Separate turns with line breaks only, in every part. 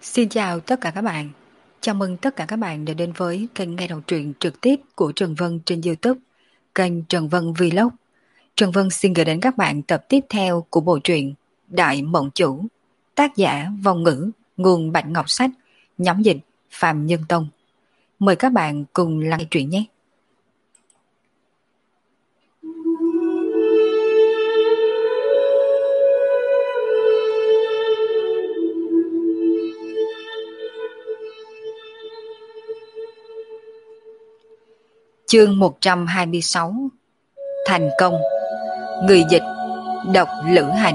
Xin chào tất cả các bạn. Chào mừng tất cả các bạn đã đến với kênh nghe đọc truyện trực tiếp của Trần Vân trên YouTube, kênh Trần Vân Vlog. Trần Vân xin gửi đến các bạn tập tiếp theo của bộ truyện Đại Mộng Chủ, tác giả Vong Ngữ, nguồn Bạch Ngọc Sách, nhóm dịch Phạm Nhân Tông. Mời các bạn cùng lắng nghe truyện nhé. Chương 126: Thành công. Người dịch Độc Lữ Hành.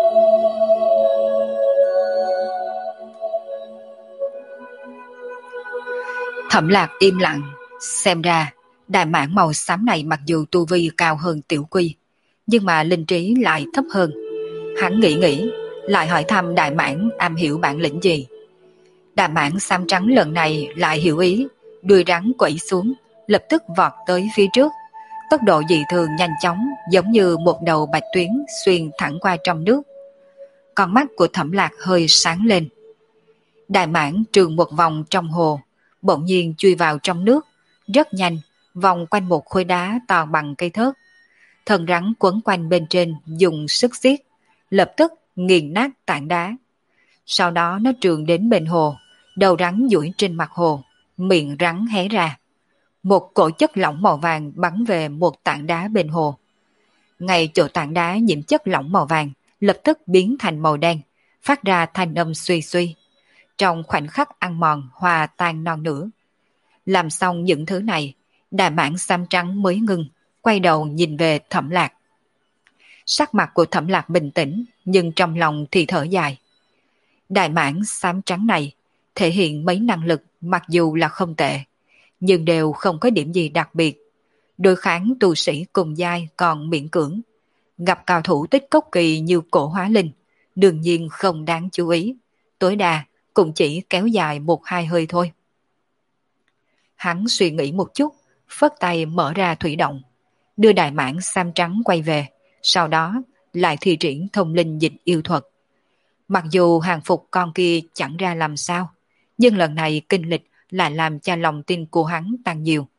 Thẩm Lạc im lặng, xem ra đại mãng màu xám này mặc dù tu vi cao hơn Tiểu Quy, nhưng mà linh trí lại thấp hơn. Hắn nghĩ, lại hỏi thăm đại mãng am hiểu bản lĩnh gì. Đại mãng xám trắng lần này lại hiểu ý, đuôi rắn quẩy xuống, lập tức vọt tới phía trước. Tốc độ dị thường nhanh chóng, giống như một đầu bạch tuyến xuyên thẳng qua trong nước. Con mắt của Thẩm Lạc hơi sáng lên. Đại mãng trường một vòng trong hồ, bỗng nhiên chui vào trong nước, rất nhanh, vòng quanh một khối đá to bằng cây thớt. Thân rắn quấn quanh bên trên dùng sức siết, lập tức nghiền nát tảng đá. Sau đó nó trường đến bên hồ, đầu rắn duỗi trên mặt hồ, miệng rắn hé ra. Một cổ chất lỏng màu vàng bắn về một tảng đá bên hồ. Ngay chỗ tảng đá nhiễm chất lỏng màu vàng, lập tức biến thành màu đen, phát ra thanh âm suy suy. Trong khoảnh khắc ăn mòn hòa tan non nữa. Làm xong những thứ này, đại mãng xám trắng mới ngưng, quay đầu nhìn về Thẩm Lạc. Sắc mặt của Thẩm Lạc bình tĩnh, nhưng trong lòng thì thở dài. Đại mãng xám trắng này thể hiện mấy năng lực mặc dù là không tệ, nhưng đều không có điểm gì đặc biệt. Đối kháng tu sĩ cùng giai còn miễn cưỡng. Gặp cao thủ tích cốc kỳ như Cổ Hóa Linh, đương nhiên không đáng chú ý. Tối đa cũng chỉ kéo dài 1-2 hơi thôi. Hắn suy nghĩ một chút, phất tay mở ra thủy động, đưa đại mãng xám trắng quay về, sau đó lại thi triển thông linh dịch yêu thuật. Mặc dù hàng phục con kia chẳng ra làm sao, nhưng lần này kinh lịch lại làm cho lòng tin của hắn tăng nhiều.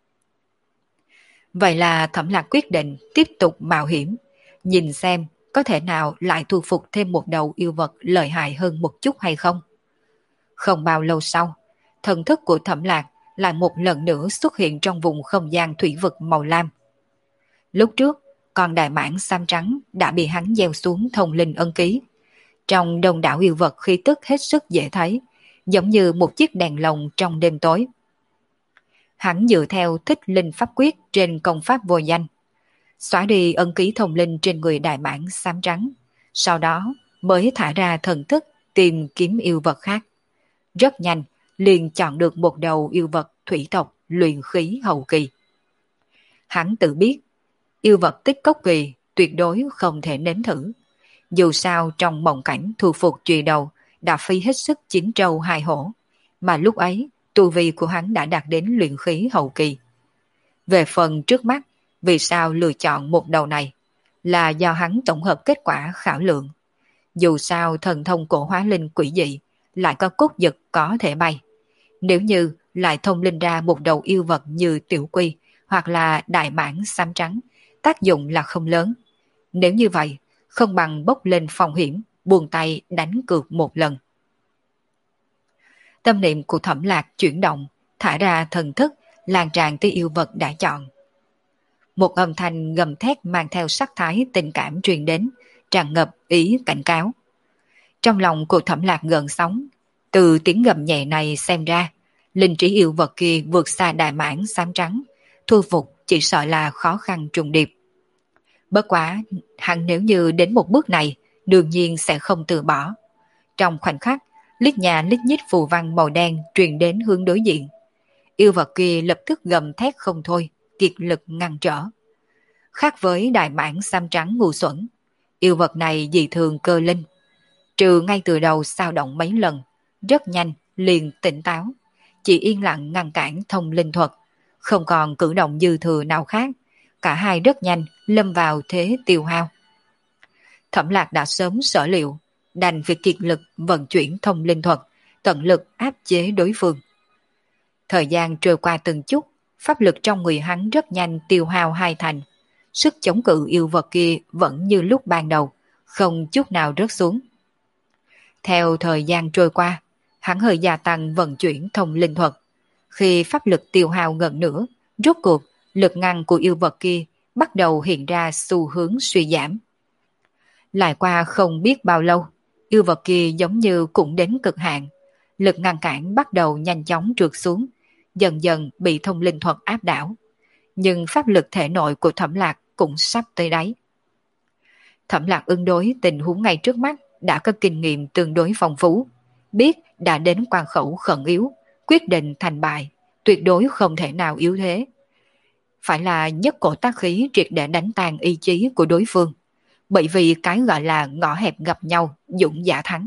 Vậy là Thẩm Lạc quyết định tiếp tục mạo hiểm, nhìn xem có thể nào lại thu phục thêm một đầu yêu vật lợi hại hơn một chút hay không. Không bao lâu sau, thần thức của Thẩm Lạc lại một lần nữa xuất hiện trong vùng không gian thủy vực màu lam. Lúc trước, con đại mãng xám trắng đã bị hắn gieo xuống thông linh ân ký. Trong đông đảo yêu vật khí tức hết sức dễ thấy, giống như một chiếc đèn lồng trong đêm tối. Hắn dựa theo thích linh pháp quyết trên công pháp vô danh, xóa đi ân ký thông linh trên người đại mãng xám trắng, sau đó mới thả ra thần thức tìm kiếm yêu vật khác. Rất nhanh, liền chọn được một đầu yêu vật thủy tộc luyện khí hậu kỳ. Hắn tự biết, yêu vật tích cốc kỳ tuyệt đối không thể nếm thử. Dù sao trong mộng cảnh thu phục chùy đầu đã phi hết sức chín trâu hai hổ, mà lúc ấy tu vi của hắn đã đạt đến luyện khí hậu kỳ. Về phần trước mắt, vì sao lựa chọn một đầu này, là do hắn tổng hợp kết quả khảo lượng. Dù sao thần thông Cổ Hóa Linh quỷ dị, lại có cốt vật có thể bay. Nếu như lại thông linh ra một đầu yêu vật như Tiểu Quy hoặc là đại mãng xám trắng, tác dụng là không lớn. Nếu như vậy, không bằng bốc lên phong hiểm, buông tay đánh cược một lần. Tâm niệm của Thẩm Lạc chuyển động, thả ra thần thức, lan tràn tới yêu vật đã chọn. Một âm thanh gầm thét mang theo sắc thái tình cảm truyền đến, tràn ngập ý cảnh cáo. Trong lòng của Thẩm Lạc gợn sóng, từ tiếng gầm nhẹ này xem ra, linh trí yêu vật kia vượt xa đại mãng xám trắng, thu phục chỉ sợ là khó khăn trùng điệp. Bất quá, hắn nếu như đến một bước này, đương nhiên sẽ không từ bỏ. Trong khoảnh khắc, lít nhà lít nhít phù văn màu đen truyền đến hướng đối diện. Yêu vật kia lập tức gầm thét không thôi, kiệt lực ngăn trở. Khác với đại mãng xám trắng ngu xuẩn, yêu vật này dị thường cơ linh. Trừ ngay từ đầu sao động mấy lần, rất nhanh liền tỉnh táo, chỉ yên lặng ngăn cản thông linh thuật, không còn cử động dư thừa nào khác. Cả hai rất nhanh lâm vào thế tiêu hao. Thẩm Lạc đã sớm sở liệu, đành việc kiệt lực vận chuyển thông linh thuật, tận lực áp chế đối phương. Thời gian trôi qua từng chút, pháp lực trong người hắn rất nhanh tiêu hao hai thành. Sức chống cự yêu vật kia vẫn như lúc ban đầu, không chút nào rớt xuống. Theo thời gian trôi qua, hắn hơi gia tăng vận chuyển thông linh thuật. Khi pháp lực tiêu hao gần nữa, rốt cuộc lực ngăn của yêu vật kia bắt đầu hiện ra xu hướng suy giảm. Lại qua không biết bao lâu, yêu vật kia giống như cũng đến cực hạn. Lực ngăn cản bắt đầu nhanh chóng trượt xuống, dần dần bị thông linh thuật áp đảo. Nhưng pháp lực thể nội của Thẩm Lạc cũng sắp tới đáy. Thẩm Lạc ứng đối tình huống ngay trước mắt, đã có kinh nghiệm tương đối phong phú, biết đã đến quan khẩu khẩn yếu, quyết định thành bại, tuyệt đối không thể nào yếu thế. Phải là nhất cổ tác khí triệt để đánh tan ý chí của đối phương, bởi vì cái gọi là ngõ hẹp gặp nhau, dũng giả thắng.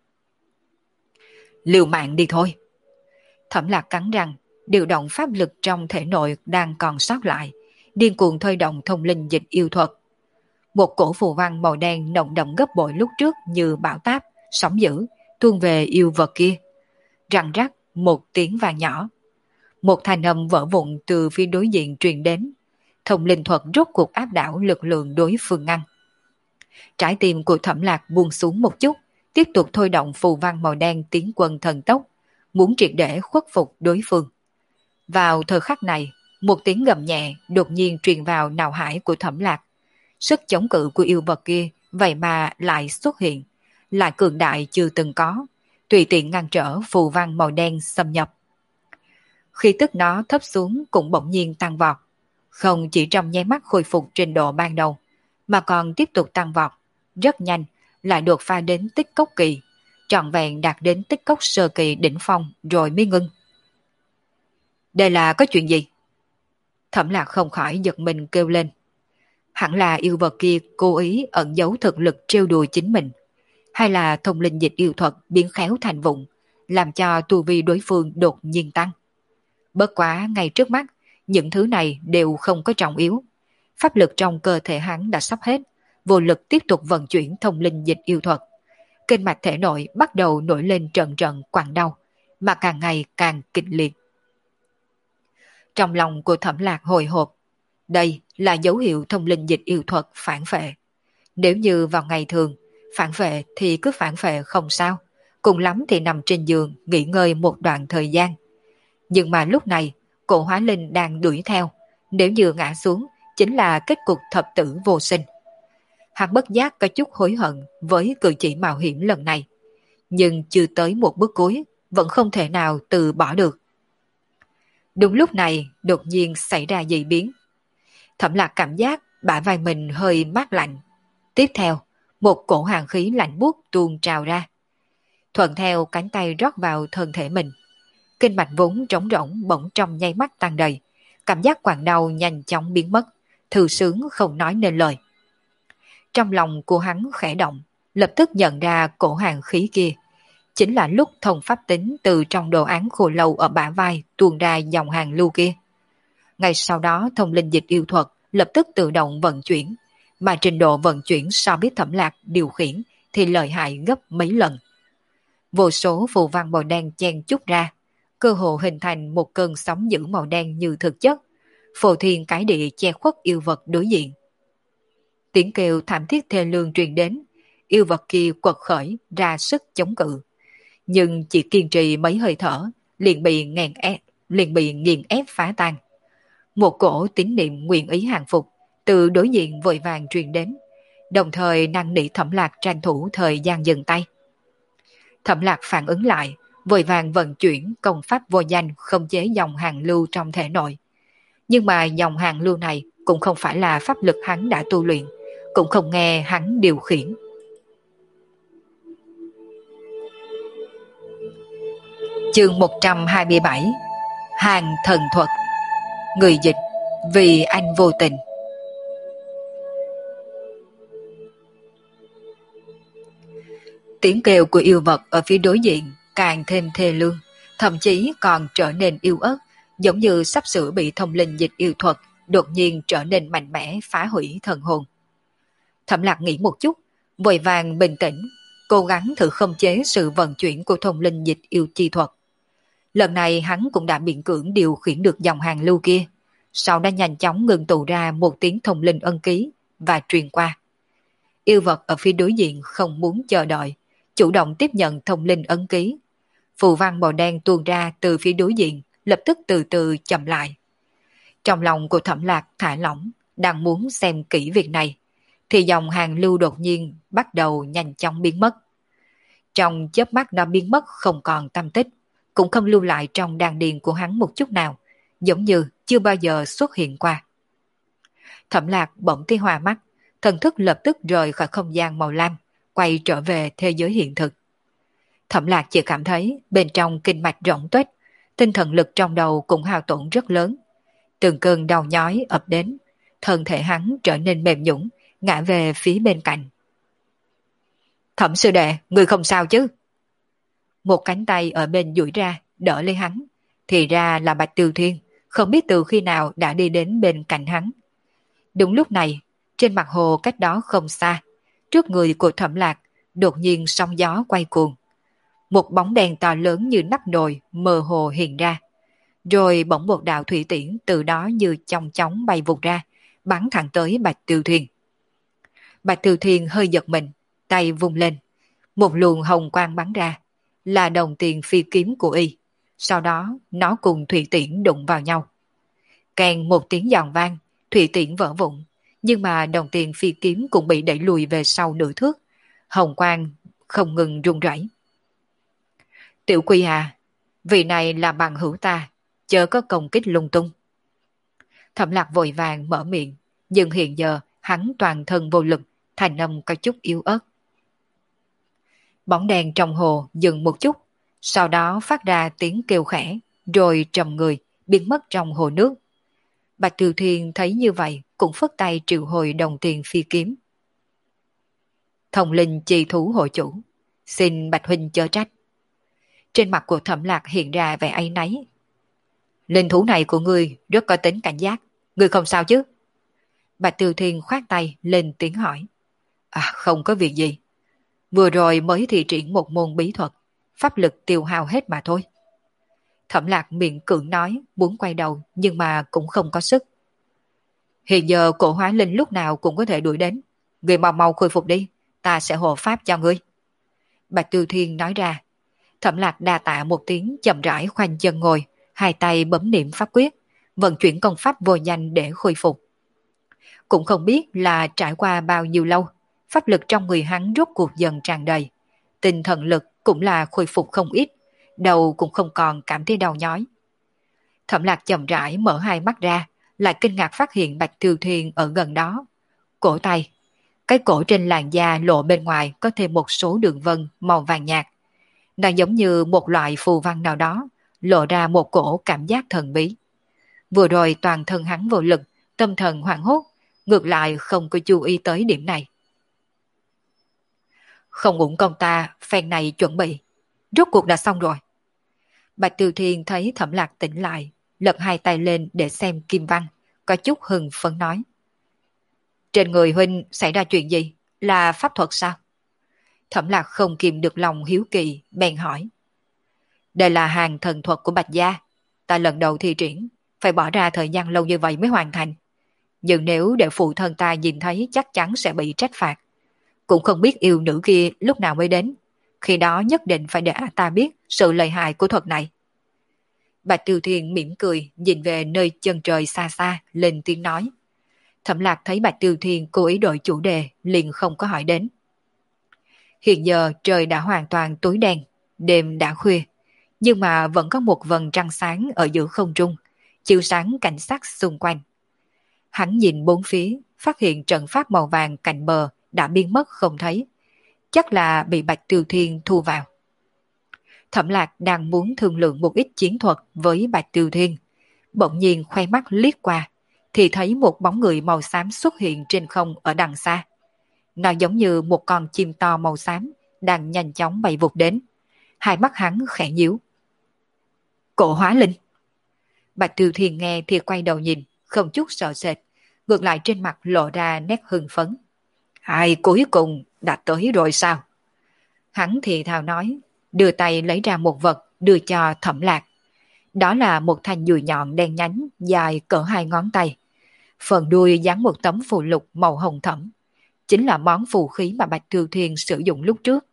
Liều mạng đi thôi. Thẩm Lạc cắn răng, điều động pháp lực trong thể nội đang còn sót lại, điên cuồng thôi động thông linh dịch yêu thuật. Một cổ phù văn màu đen nồng đậm gấp bội lúc trước như bão táp, sóng dữ, tuôn về yêu vật kia. Răng rắc một tiếng vang nhỏ. Một thanh âm vỡ vụn từ phía đối diện truyền đến. Thông linh thuật rốt cuộc áp đảo lực lượng đối phương ngăn. Trái tim của Thẩm Lạc buông xuống một chút, tiếp tục thôi động phù văn màu đen tiến quân thần tốc, muốn triệt để khuất phục đối phương. Vào thời khắc này, một tiếng gầm nhẹ đột nhiên truyền vào não hải của Thẩm Lạc. Sức chống cự của yêu vật kia vậy mà lại xuất hiện, lại cường đại chưa từng có, tùy tiện ngăn trở phù văn màu đen xâm nhập. Khi tức nó thấp xuống cũng bỗng nhiên tăng vọt, không chỉ trong nháy mắt khôi phục trình độ ban đầu, mà còn tiếp tục tăng vọt, rất nhanh, lại đột phá đến tích cốc kỳ, trọn vẹn đạt đến tích cốc sơ kỳ đỉnh phong rồi mới ngưng. Đây là có chuyện gì? Thẩm Lạc không khỏi giật mình kêu lên. Hẳn là yêu vật kia cố ý ẩn giấu thực lực trêu đùa chính mình, hay là thông linh dịch yêu thuật biến khéo thành vụng, làm cho tu vi đối phương đột nhiên tăng. Bất quá ngay trước mắt, những thứ này đều không có trọng yếu. Pháp lực trong cơ thể hắn đã sắp hết, vô lực tiếp tục vận chuyển thông linh dịch yêu thuật. Kinh mạch thể nội bắt đầu nổi lên trận trận quặn đau, mà càng ngày càng kịch liệt. Trong lòng của Thẩm Lạc hồi hộp, đây là dấu hiệu thông linh dịch yêu thuật phản phệ. Nếu như vào ngày thường, phản phệ thì cứ phản phệ không sao, cùng lắm thì nằm trên giường nghỉ ngơi một đoạn thời gian. Nhưng mà lúc này, cổ hóa linh đang đuổi theo, nếu như ngã xuống, chính là kết cục thập tử vô sinh. Hắn bất giác có chút hối hận với cử chỉ mạo hiểm lần này, nhưng chưa tới một bước cuối, vẫn không thể nào từ bỏ được. Đúng lúc này, đột nhiên xảy ra dị biến. Thẩm Lạc cảm giác bả vai mình hơi mát lạnh. Tiếp theo, một cổ hàn khí lạnh buốt tuôn trào ra. Thuận theo cánh tay rót vào thân thể mình. Kinh mạch vốn trống rỗng bỗng trong nháy mắt tăng đầy. Cảm giác quặn đau nhanh chóng biến mất, thư sướng không nói nên lời. Trong lòng của hắn khẽ động, lập tức nhận ra cổ hàn khí kia. Chính là lúc thông pháp tính từ trong đồ án khô lâu ở bả vai tuôn ra dòng hàng lưu kia. Ngay sau đó thông linh dịch yêu thuật lập tức tự động vận chuyển, mà trình độ vận chuyển so với Thẩm Lạc điều khiển thì lợi hại gấp mấy lần. Vô số phù văn màu đen chen chúc ra, cơ hồ hình thành một cơn sóng dữ màu đen như thực chất, phô thiên cái địa che khuất yêu vật đối diện. Tiếng kêu thảm thiết thê lương truyền đến, yêu vật kia quật khởi ra sức chống cự, nhưng chỉ kiên trì mấy hơi thở liền bị nghiền ép phá tan. Một cổ tín niệm nguyện ý hàng phục từ đối diện vội vàng truyền đến, đồng thời năn nỉ Thẩm Lạc tranh thủ thời gian dừng tay. Thẩm Lạc phản ứng lại, vội vàng vận chuyển công pháp vô danh khống chế dòng hàng lưu trong thể nội. Nhưng mà dòng hàng lưu này cũng không phải là pháp lực hắn đã tu luyện, cũng không nghe hắn điều khiển. Chương 127: Hàng thần thuật. Người dịch: Vì anh vô tình. Tiếng kêu của yêu vật ở phía đối diện càng thêm thê lương, thậm chí còn trở nên yếu ớt, giống như sắp sửa bị thông linh dịch yêu thuật đột nhiên trở nên mạnh mẽ phá hủy thần hồn. Thẩm Lạc nghĩ một chút, vội vàng bình tĩnh, cố gắng thử khống chế sự vận chuyển của thông linh dịch yêu chi thuật. Lần này hắn cũng đã miễn cưỡng điều khiển được dòng hàng lưu kia, sau đó nhanh chóng ngừng tụ ra một tiếng thông linh ân ký và truyền qua. Yêu vật ở phía đối diện không muốn chờ đợi, chủ động tiếp nhận thông linh ấn ký. Phù văn màu đen tuôn ra từ phía đối diện, lập tức từ từ chậm lại. Trong lòng của Thẩm Lạc thả lỏng, đang muốn xem kỹ việc này, thì dòng hàng lưu đột nhiên bắt đầu nhanh chóng biến mất. Trong chớp mắt nó biến mất không còn tâm tích, cũng không lưu lại trong đan điền của hắn một chút nào, giống như chưa bao giờ xuất hiện qua. Thẩm Lạc bỗng thấy hoa mắt, thần thức lập tức rời khỏi không gian màu lam, quay trở về thế giới hiện thực. Thẩm Lạc chỉ cảm thấy bên trong kinh mạch rỗng tuếch, tinh thần lực trong đầu cũng hao tổn rất lớn. Từng cơn đau nhói ập đến, thân thể hắn trở nên mềm nhũn, ngã về phía bên cạnh. Thẩm sư đệ, người không sao chứ? Một cánh tay ở bên duỗi ra, đỡ lấy hắn, thì ra là Bạch Tiêu Thiên, không biết từ khi nào đã đi đến bên cạnh hắn. Đúng lúc này, trên mặt hồ cách đó không xa, trước người của Thẩm Lạc, đột nhiên sóng gió quay cuồng. Một bóng đèn to lớn như nắp nồi mơ hồ hiện ra. Rồi bỗng một đạo thủy tiễn từ đó như chong chóng bay vụt ra, bắn thẳng tới Bạch Tiêu Thiên. Bạch Tiêu Thiên hơi giật mình, tay vung lên. Một luồng hồng quang bắn ra, là đồng tiền phi kiếm của y. Sau đó nó cùng thủy tiễn đụng vào nhau. Kèn một tiếng giòn vang, thủy tiễn vỡ vụn, nhưng mà đồng tiền phi kiếm cũng bị đẩy lùi về sau nửa thước. Hồng quang không ngừng rung rẩy. Tiểu Quy à, vị này là bằng hữu ta, chớ có công kích lung tung. Thẩm Lạc vội vàng mở miệng, nhưng hiện giờ hắn toàn thân vô lực, thành âm có chút yếu ớt. Bóng đèn trong hồ dừng một chút, sau đó phát ra tiếng kêu khẽ, rồi trầm người, biến mất trong hồ nước. Bạch Tiêu Thiên thấy như vậy, cũng phất tay triệu hồi đồng tiền phi kiếm. Thông linh chi thú hội chủ, xin Bạch huynh chớ trách. Trên mặt của Thẩm Lạc hiện ra vẻ áy náy. Linh thú này của ngươi rất có tính cảnh giác, ngươi không sao chứ? Bạch Tiêu Thiên khoát tay lên tiếng hỏi. À, không có việc gì. Vừa rồi mới thi triển một môn bí thuật, pháp lực tiêu hao hết mà thôi. Thẩm Lạc miệng cưỡng nói, muốn quay đầu nhưng mà cũng không có sức. Hiện giờ cổ hóa linh lúc nào cũng có thể đuổi đến. Ngươi mau mau khôi phục đi, ta sẽ hộ pháp cho ngươi. Bạch Tiêu Thiên nói ra. Thẩm Lạc đa tạ một tiếng, chậm rãi khoanh chân ngồi, hai tay bấm niệm pháp quyết, vận chuyển công pháp vô danh để khôi phục. Cũng không biết là trải qua bao nhiêu lâu, pháp lực trong người hắn rốt cuộc dần tràn đầy. Tinh thần lực cũng là khôi phục không ít, đầu cũng không còn cảm thấy đau nhói. Thẩm Lạc chậm rãi mở hai mắt ra, lại kinh ngạc phát hiện Bạch Tiêu Thiên ở gần đó. Cổ tay, cái cổ trên làn da lộ bên ngoài có thêm một số đường vân màu vàng nhạt. Nó giống như một loại phù văn nào đó, lộ ra một cổ cảm giác thần bí. Vừa rồi toàn thân hắn vô lực, tâm thần hoảng hốt, ngược lại không có chú ý tới điểm này. Không uổng công ta, phen này chuẩn bị. Rốt cuộc đã xong rồi. Bạch Tiêu Thiên thấy Thẩm Lạc tỉnh lại, lật hai tay lên để xem kim văn, có chút hưng phấn nói. Trên người huynh xảy ra chuyện gì? Là pháp thuật sao? Thẩm Lạc không kìm được lòng hiếu kỳ, bèn hỏi. Đây là hàng thần thuật của Bạch Gia. Ta lần đầu thi triển, phải bỏ ra thời gian lâu như vậy mới hoàn thành. Nhưng nếu để phụ thân ta nhìn thấy chắc chắn sẽ bị trách phạt. Cũng không biết yêu nữ kia lúc nào mới đến. Khi đó nhất định phải để ta biết sự lợi hại của thuật này. Bạch Tiêu Thiên mỉm cười, nhìn về nơi chân trời xa xa, lên tiếng nói. Thẩm Lạc thấy Bạch Tiêu Thiên cố ý đổi chủ đề, liền không có hỏi đến. Hiện giờ trời đã hoàn toàn tối đen, đêm đã khuya, nhưng mà vẫn có một vầng trăng sáng ở giữa không trung, chiếu sáng cảnh sắc xung quanh. Hắn nhìn bốn phía, phát hiện trận pháp màu vàng cạnh bờ đã biến mất không thấy, chắc là bị Bạch Tiêu Thiên thu vào. Thẩm Lạc đang muốn thương lượng một ít chiến thuật với Bạch Tiêu Thiên, bỗng nhiên khoe mắt liếc qua, thì thấy một bóng người màu xám xuất hiện trên không ở đằng xa. Nó giống như một con chim to màu xám đang nhanh chóng bay vụt đến. Hai mắt hắn khẽ nhíu. Cổ hóa linh. Bạch Tiêu Thiên nghe thì quay đầu nhìn, không chút sợ sệt, ngược lại trên mặt lộ ra nét hưng phấn. Ai cuối cùng đã tới rồi sao? Hắn thì thào nói, đưa tay lấy ra một vật đưa cho Thẩm Lạc. Đó là một thanh dùi nhọn đen nhánh dài cỡ 2 ngón tay. Phần đuôi dán một tấm phù lục màu hồng thẫm, chính là món phù khí mà Bạch Tiêu Thiên sử dụng lúc trước.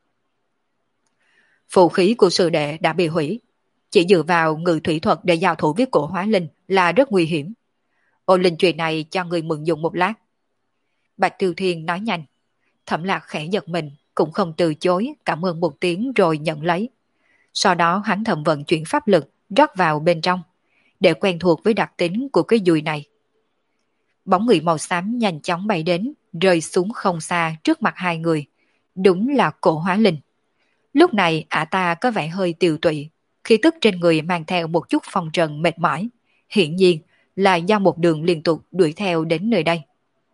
Phù khí của sư đệ đã bị hủy, chỉ dựa vào ngự thủy thuật để giao thủ với cổ hóa linh là rất nguy hiểm. Ô linh chuyền này cho người mượn dùng một lát. Bạch Tiêu Thiên nói nhanh. Thẩm Lạc khẽ giật mình, cũng không từ chối, cảm ơn một tiếng rồi nhận lấy. Sau đó hắn thầm vận chuyển pháp lực rót vào bên trong, để quen thuộc với đặc tính của cái dùi này. Bóng người màu xám nhanh chóng bay đến, rơi xuống không xa trước mặt hai người. Đúng là cổ hóa linh. Lúc này ả ta có vẻ hơi tiều tụy, khí tức trên người mang theo một chút phong trần mệt mỏi. Hiển nhiên là do một đường liên tục đuổi theo đến nơi đây.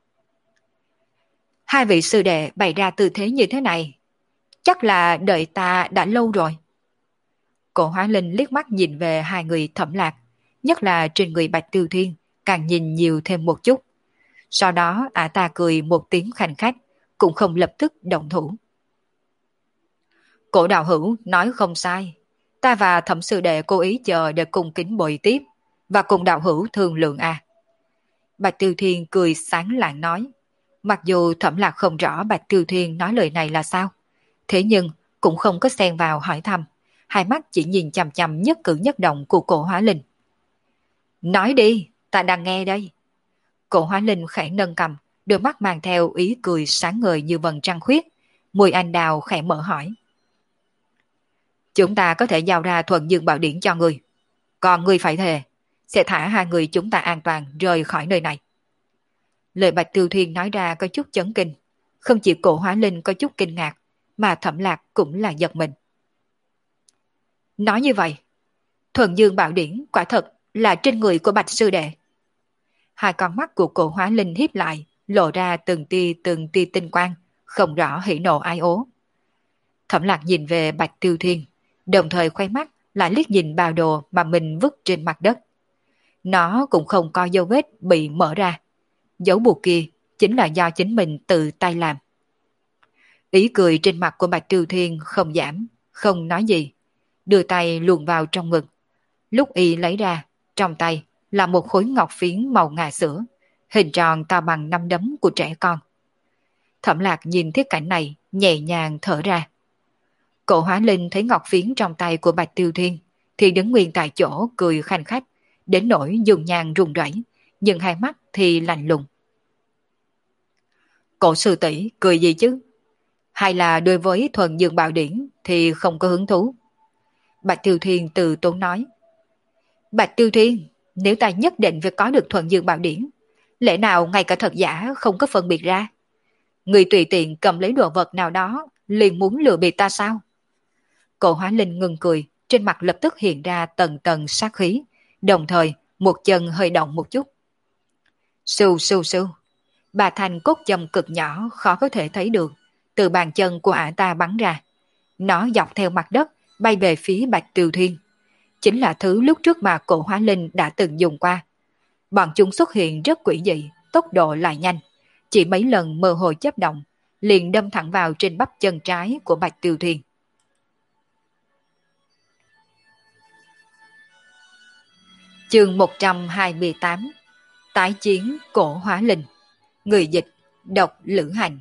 Hai vị sư đệ bày ra tư thế như thế này, chắc là đợi ta đã lâu rồi. Cổ hóa linh liếc mắt nhìn về hai người Thẩm Lạc, nhất là trên người Bạch Tiêu Thiên, càng nhìn nhiều thêm một chút. Sau đó ả ta cười một tiếng khanh khách, cũng không lập tức động thủ. Cổ đạo hữu nói không sai, ta và Thẩm sư đệ cố ý chờ để cùng kính bồi tiếp, và cùng đạo hữu thương lượng à. Bạch Tiêu Thiên cười sáng lạng nói, mặc dù Thẩm Lạc không rõ Bạch Tiêu Thiên nói lời này là sao, thế nhưng cũng không có xen vào hỏi thăm, hai mắt chỉ nhìn chằm chằm nhất cử nhất động của cổ hóa linh. Nói đi, ta đang nghe đây. Cổ hóa linh khẽ nâng cầm, đôi mắt mang theo ý cười sáng ngời như vầng trăng khuyết, mùi anh đào khẽ mở hỏi. Chúng ta có thể giao ra thuần dương bảo điển cho người, còn người phải thề sẽ thả hai người chúng ta an toàn rời khỏi nơi này. Lời Bạch Tiêu Thiên nói ra có chút chấn kinh, không chỉ cổ hóa linh có chút kinh ngạc, mà Thẩm Lạc cũng là giật mình. Nói như vậy, thuần dương bảo điển quả thật là trên người của Bạch sư đệ. Hai con mắt của cổ hóa linh híp lại, lộ ra từng tia tinh quang, không rõ hỉ nộ ai ố. Thẩm Lạc nhìn về Bạch Tiêu Thiên, đồng thời khoe mắt lại liếc nhìn bao đồ mà mình vứt trên mặt đất. Nó cũng không có dấu vết bị mở ra. Dấu buộc kia chính là do chính mình tự tay làm. Ý cười trên mặt của Bạch Tiêu Thiên không giảm, không nói gì, đưa tay luồn vào trong ngực. Lúc y lấy ra, trong tay là một khối ngọc phiến màu ngà sữa, hình tròn to bằng nắm đấm của trẻ con. Thẩm Lạc nhìn thiết cảnh này, nhẹ nhàng thở ra. Cổ hóa linh thấy ngọc phiến trong tay của Bạch Tiêu Thiên, thì đứng nguyên tại chỗ cười khanh khách, đến nỗi dùng nhang run rẩy, nhưng hai mắt thì lạnh lùng. Cổ sư tỷ cười gì chứ? Hay là đối với thuần dương bảo điển thì không có hứng thú? Bạch Tiêu Thiên từ tốn nói. Bạch Tiêu Thiên, nếu ta nhất định phải có được thuần dương bảo điển, lẽ nào ngay cả thật giả không có phân biệt ra? Người tùy tiện cầm lấy đồ vật nào đó, liền muốn lừa bịp ta sao? Cổ hóa linh ngừng cười, trên mặt lập tức hiện ra tầng tầng sát khí, đồng thời một chân hơi động một chút. Sưu sưu sưu, bà thành cốt châm cực nhỏ khó có thể thấy được, từ bàn chân của ả ta bắn ra. Nó dọc theo mặt đất, bay về phía Bạch Tiêu Thiên. Chính là thứ lúc trước mà cổ hóa linh đã từng dùng qua. Bọn chúng xuất hiện rất quỷ dị, tốc độ lại nhanh. Chỉ mấy lần mơ hồ chấp động, liền đâm thẳng vào trên bắp chân trái của Bạch Tiêu Thiên. Chương 128. Tái chiến cổ hóa linh. Người dịch độc Lữ Hành.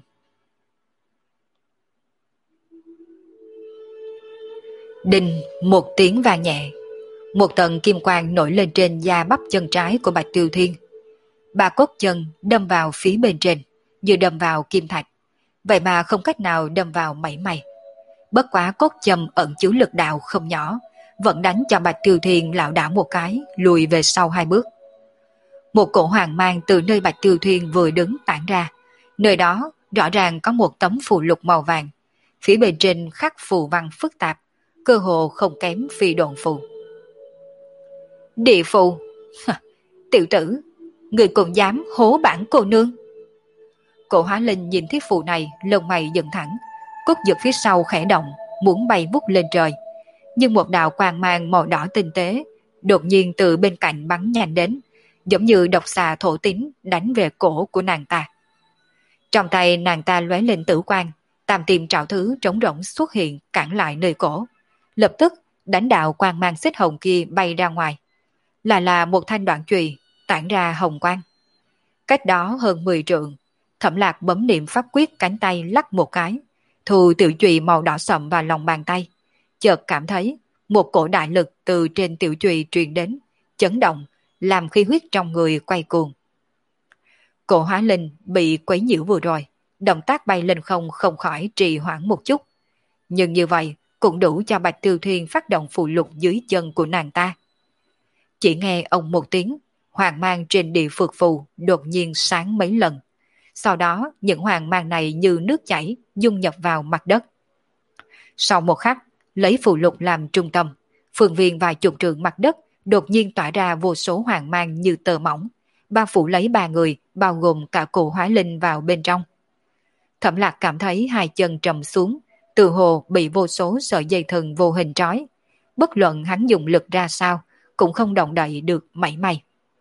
Đinh, một tiếng vang nhẹ. Một tầng kim quang nổi lên trên da bắp chân trái của Bạch Tiêu Thiên. Ba cốt chân đâm vào phía bên trên, như đâm vào kim thạch. Vậy mà không cách nào đâm vào mảy may. Bất quá cốt châm ẩn chứa lực đạo không nhỏ, vẫn đánh cho Bạch Tiêu Thiên lảo đảo một cái, lùi về sau 2 bước. Một cổ hoàng mang từ nơi Bạch Tiêu Thiên vừa đứng tản ra. Nơi đó rõ ràng có một tấm phù lục màu vàng. Phía bên trên khắc phù văn phức tạp, cơ hồ không kém phi độn phù. Địa phù? Tiểu tử, người còn dám hố bản cô nương? Cổ hóa linh nhìn thiết phù này, lông mày dựng thẳng, cốt giật phía sau khẽ động, muốn bay vút lên trời. Nhưng một đạo quang mang màu đỏ tinh tế đột nhiên từ bên cạnh bắn nhanh đến, giống như độc xà thổ tín đánh về cổ của nàng ta. Trong tay nàng ta lóe lên tử quang, Tam tiêm trảo thứ trống rỗng xuất hiện cản lại nơi cổ. Lập tức đánh đạo quang mang xích hồng kia bay ra ngoài. Là một thanh đoạn chùy tản ra hồng quang. Cách đó hơn 10 trượng, Thẩm Lạc bấm niệm pháp quyết, cánh tay lắc một cái, thu tiểu chùy màu đỏ sậm vào lòng bàn tay. Chợt cảm thấy một cổ đại lực từ trên tiểu chùy truyền đến, chấn động, làm khí huyết trong người quay cuồng. Cổ hóa linh bị quấy nhiễu vừa rồi, động tác bay lên không khỏi trì hoãn một chút. Nhưng như vậy cũng đủ cho Bạch Tiêu Thiên phát động phù lục dưới chân của nàng ta. Chỉ nghe ông một tiếng, hoàng mang trên địa phược phù đột nhiên sáng mấy lần. Sau đó những hoàng mang này như nước chảy dung nhập vào mặt đất. Sau một khắc, lấy phù lục làm trung tâm, phương viên vài chục trượng mặt đất đột nhiên tỏa ra vô số hoàng mang như tơ mỏng, bao phủ lấy ba người, bao gồm cả cổ hóa linh vào bên trong. Thẩm Lạc cảm thấy hai chân trầm xuống, từ hồ bị vô số sợi dây thừng vô hình trói. Bất luận hắn dùng lực ra sao, cũng không động đậy được mảy may.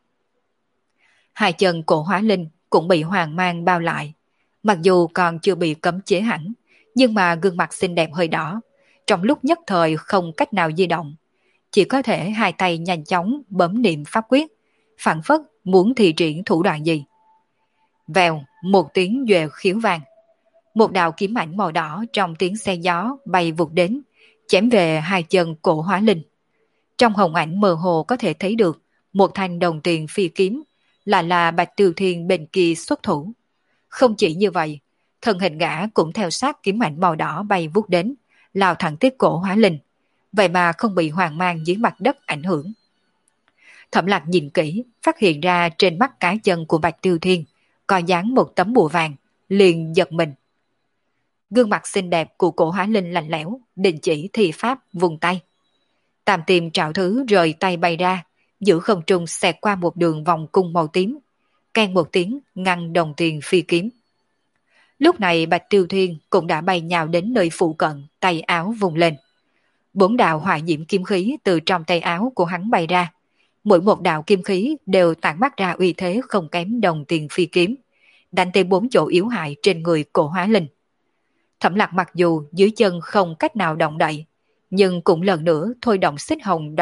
Hai chân cổ hóa linh cũng bị hoàng mang bao lại. Mặc dù còn chưa bị cấm chế hẳn, nhưng mà gương mặt xinh đẹp hơi đỏ. Trong lúc nhất thời không cách nào di động, chỉ có thể hai tay nhanh chóng bấm niệm pháp quyết, phảng phất muốn thi triển thủ đoạn gì. Vèo, một tiếng duệ khiếu vang. Một đạo kiếm ảnh màu đỏ trong tiếng xe gió bay vụt đến, chém về hai chân cổ hóa linh. Trong hồng ảnh mơ hồ có thể thấy được một thanh đồng tiền phi kiếm, là Bạch Tiêu Thiên bên kia xuất thủ. Không chỉ như vậy, thân hình gã cũng theo sát kiếm ảnh màu đỏ bay vút đến, lao thẳng tới cổ hóa linh. Vậy mà không bị hoàng mang dưới mặt đất ảnh hưởng. Thẩm Lạc nhìn kỹ, phát hiện ra trên mắt cá chân của Bạch Tiêu Thiên có dán một tấm bùa vàng, liền giật mình. Gương mặt xinh đẹp của cổ hóa linh lạnh lẽo, đình chỉ thi pháp vùng tay. Tam tiêm trảo thứ rời tay bay ra, giữa không trung xẹt qua một đường vòng cung màu tím, keng một tiếng ngăn đồng tiền phi kiếm. Lúc này Bạch Tiêu Thiên cũng đã bay nhào đến nơi phụ cận, tay áo vùng lên. 4 đạo hỏa diễm kim khí từ trong tay áo của hắn bay ra. Mỗi một đạo kim khí đều tản mát ra uy thế không kém đồng tiền phi kiếm, đánh tới 4 chỗ yếu hại trên người cổ hóa linh. Thẩm Lạc mặc dù dưới chân không cách nào động đậy, nhưng cũng lần nữa thôi động xích hồng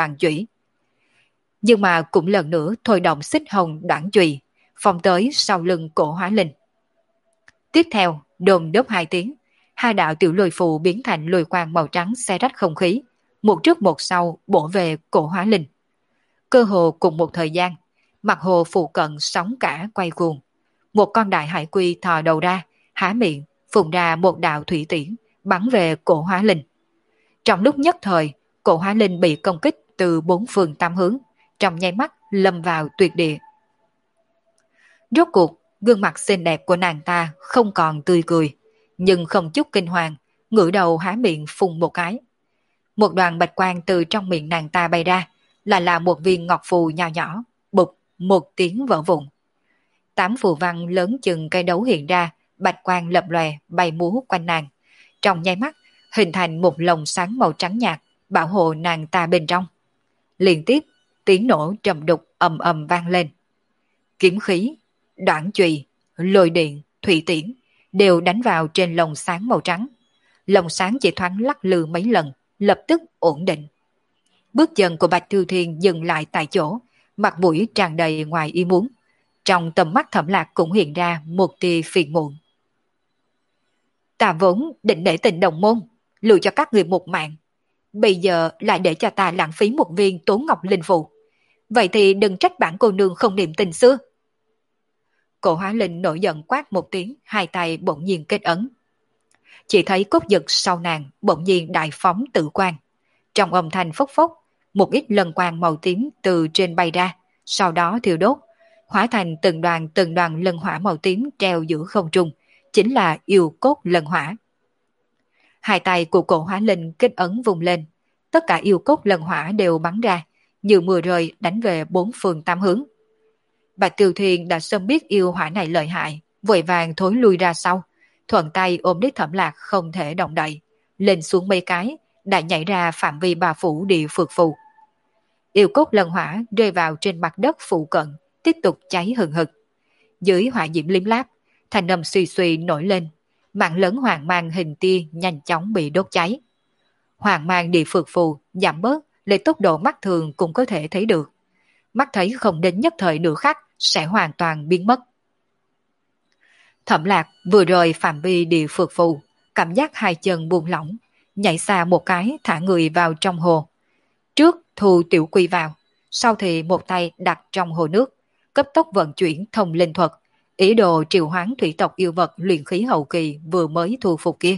đoạn chùy, phong tới sau lưng cổ hóa linh. Tiếp theo, đồm đốp hai tiếng, hai đạo tiểu lôi phù biến thành lôi quang màu trắng xé rách không khí, một trước một sau bổ về cổ hóa linh. Cơ hồ cùng một thời gian, mặt hồ phụ cận sóng cả quay cuồng. Một con đại hải quy thò đầu ra, há miệng, phun ra một đạo thủy tiễn, bắn về cổ hóa linh. Trong lúc nhất thời, cổ hóa linh bị công kích từ 4 phương 8 hướng, trong nháy mắt lâm vào tuyệt địa. Rốt cuộc, gương mặt xinh đẹp của nàng ta không còn tươi cười, nhưng không chút kinh hoàng, ngửa đầu há miệng phun một cái. Một đoàn bạch quang từ trong miệng nàng ta bay ra, là một viên ngọc phù nhỏ nhỏ, bụp, một tiếng vỡ vụn. 8 phù văn lớn chừng cây đấu hiện ra, bạch quang lập lòe bay múa quanh nàng. Trong nháy mắt, hình thành một lồng sáng màu trắng nhạt, bảo hộ nàng ta bên trong. Liên tiếp, tiếng nổ trầm đục ầm ầm vang lên. Kiếm khí, đoạn chùy, lôi điện, thủy tiễn đều đánh vào trên lồng sáng màu trắng. Lồng sáng chỉ thoáng lắc lư mấy lần, lập tức ổn định. Bước chân của Bạch Tiêu Thiên dừng lại tại chỗ, mặt mũi tràn đầy ngoài ý muốn. Trong tầm mắt Thẩm Lạc cũng hiện ra một tia phiền muộn. Ta vốn định để tình đồng môn, lưu cho các người một mạng. Bây giờ lại để cho ta lãng phí một viên Tố Ngọc Linh Phù. Vậy thì đừng trách bản cô nương không niệm tình xưa. Cổ hóa linh nổi giận quát một tiếng, hai tay bỗng nhiên kết ấn. Chỉ thấy cốt giật sau nàng bỗng nhiên đại phóng tự quang. Trong âm thanh phốc phốc, một ít lần quang màu tím từ trên bay ra, sau đó thiêu đốt, hóa thành từng đoàn lân hỏa màu tím treo giữa không trung, chính là yêu cốt lân hỏa. Hai tay của cổ hóa linh kết ấn vùng lên, tất cả yêu cốt lân hỏa đều bắn ra, như mưa rơi đánh về 4 phương 8 hướng. Bạch Tiêu Thiên đã sớm biết yêu hỏa này lợi hại, vội vàng thối lui ra sau, thuận tay ôm lấy Thẩm Lạc không thể động đậy, lên xuống mấy cái, đã nhảy ra phạm vi bà phủ địa phược phù. Yêu cốt lân hỏa rơi vào trên mặt đất phụ cận, tiếp tục cháy hừng hực. Dưới hỏa diễm liếm láp, thanh âm suy suy nổi lên, Mạng lớn hoàng mang hình tia nhanh chóng bị đốt cháy. Hoàng mang địa phược phù giảm bớt, lấy tốc độ mắt thường cũng có thể thấy được. Mắt thấy không đến nhất thời nửa khắc sẽ hoàn toàn biến mất. Thẩm Lạc vừa rời phạm vi địa phược phù, cảm giác hai chân buông lỏng, nhảy xa một cái thả người vào trong hồ. Trước thu tiểu quy vào, sau thì một tay đặt trong hồ nước, cấp tốc vận chuyển thông linh thuật, ý đồ triệu hoán thủy tộc yêu vật luyện khí hậu kỳ vừa mới thu phục kia.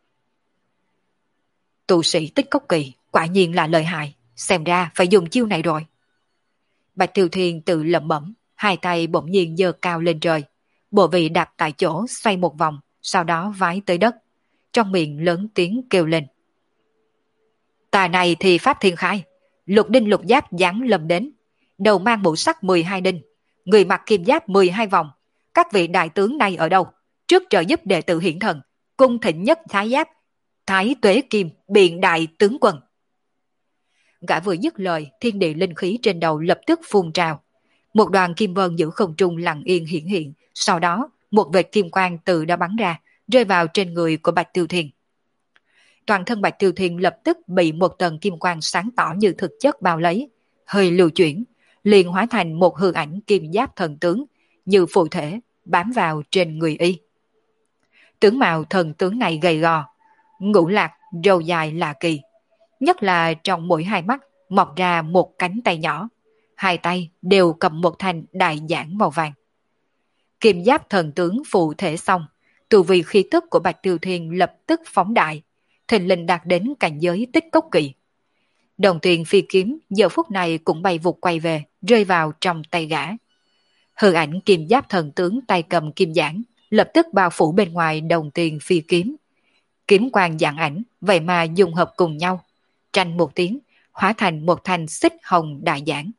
Tu sĩ Tích Cốc Kỳ quả nhiên là lợi hại, xem ra phải dùng chiêu này rồi. Bạch Tiêu Thiên tự lẩm bẩm, hai tay bỗng nhiên giơ cao lên trời, bộ vị đạp tại chỗ xoay một vòng, sau đó vái tới đất, trong miệng lớn tiếng kêu lên. Tà này thì Pháp Thiên Khai, lục đinh lục giáp giáng lâm đến, đầu mang mũ sắt 12 đinh, người mặc kim giáp 12 vòng, các vị đại tướng này ở đâu? Trước trợ giúp đệ tử hiển thần, cung thịnh nhất thái giáp, thái tuế kim, biện đại tướng quân. Gã vừa dứt lời, thiên địa linh khí trên đầu lập tức phun trào. Một đoàn kim vân giữ không trung lặng yên hiện hiện, sau đó một vệt kim quang từ đó bắn ra, rơi vào trên người của Bạch Tiêu Thiên. Toàn thân Bạch Tiêu Thiên lập tức bị một tầng kim quang sáng tỏ như thực chất bao lấy, hơi lưu chuyển, liền hóa thành một hư ảnh kim giáp thần tướng, như phụ thể, bám vào trên người y. Tướng mạo thần tướng này gầy gò, ngũ lạc, râu dài lạ kỳ, nhất là trong mỗi hai mắt mọc ra một cánh tay nhỏ, hai tay đều cầm một thanh đại giản màu vàng. Kim giáp thần tướng phụ thể xong, tu vi khí tức của Bạch Tiêu Thiên lập tức phóng đại, thình lình đạt đến cảnh giới Tích Cốc Kỳ. Đồng tiền phi kiếm giờ phút này cũng bay vụt quay về, rơi vào trong tay gã. Hư ảnh kim giáp thần tướng tay cầm kim giản, lập tức bao phủ bên ngoài đồng tiền phi kiếm. Kiếm quang dạng ảnh, vậy mà dùng hợp cùng nhau, tranh một tiếng, hóa thành một thanh xích hồng đại giản.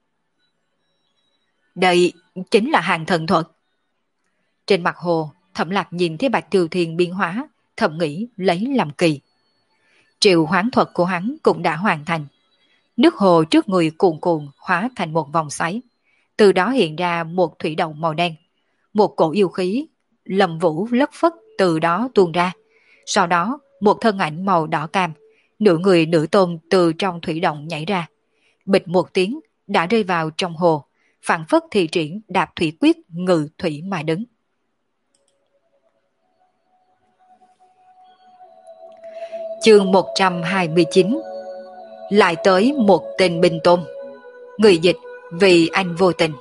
Đây chính là hàng thần thuật. Trên mặt hồ, Thẩm Lạc nhìn thấy Bạch Tiêu Thiên biến hóa, thầm nghĩ lấy làm kỳ. Triệu hoán thuật của hắn cũng đã hoàn thành. Nước hồ trước người cuồn cuộn hóa thành một vòng xoáy. Từ đó hiện ra một thủy động màu đen. Một cổ yêu khí, lầm vũ lất phất từ đó tuôn ra. Sau đó, một thân ảnh màu đỏ cam, nửa người nửa tôm từ trong thủy động nhảy ra. Bịch một tiếng, đã rơi vào trong hồ, phản phất thi triển đạp thủy quyết ngự thủy mà đứng. Chương 129. Lại tới một tên binh tôm. Người dịch vì anh vô tình.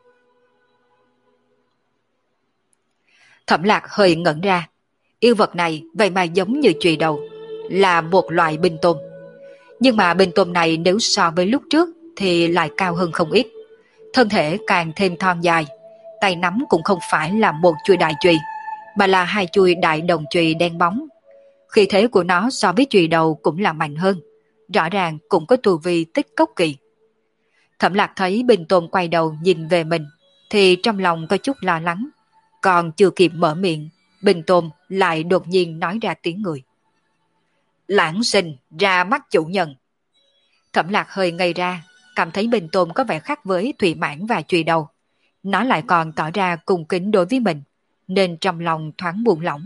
Thẩm Lạc hơi ngẩn ra. Yêu vật này vậy mà giống như chùy đầu, là một loại binh tôm. Nhưng mà binh tôm này nếu so với lúc trước thì lại cao hơn không ít. Thân thể càng thêm thon dài, tay nắm cũng không phải là một chuôi đại chùy, mà là hai chuôi đại đồng chùy đen bóng. Khí thế của nó so với chùy đầu cũng là mạnh hơn, rõ ràng cũng có tu vi Tích Cốc Kỳ. Thẩm Lạc thấy binh tôm quay đầu nhìn về mình, thì trong lòng có chút lo lắng. Còn chưa kịp mở miệng, binh tôm lại đột nhiên nói ra tiếng người. Lãng sinh ra mắt chủ nhân. Thẩm Lạc hơi ngây ra, cảm thấy binh tôm có vẻ khác với thủy mãn và chùy đầu. Nó lại còn tỏ ra cung kính đối với mình, nên trong lòng thoáng buông lỏng.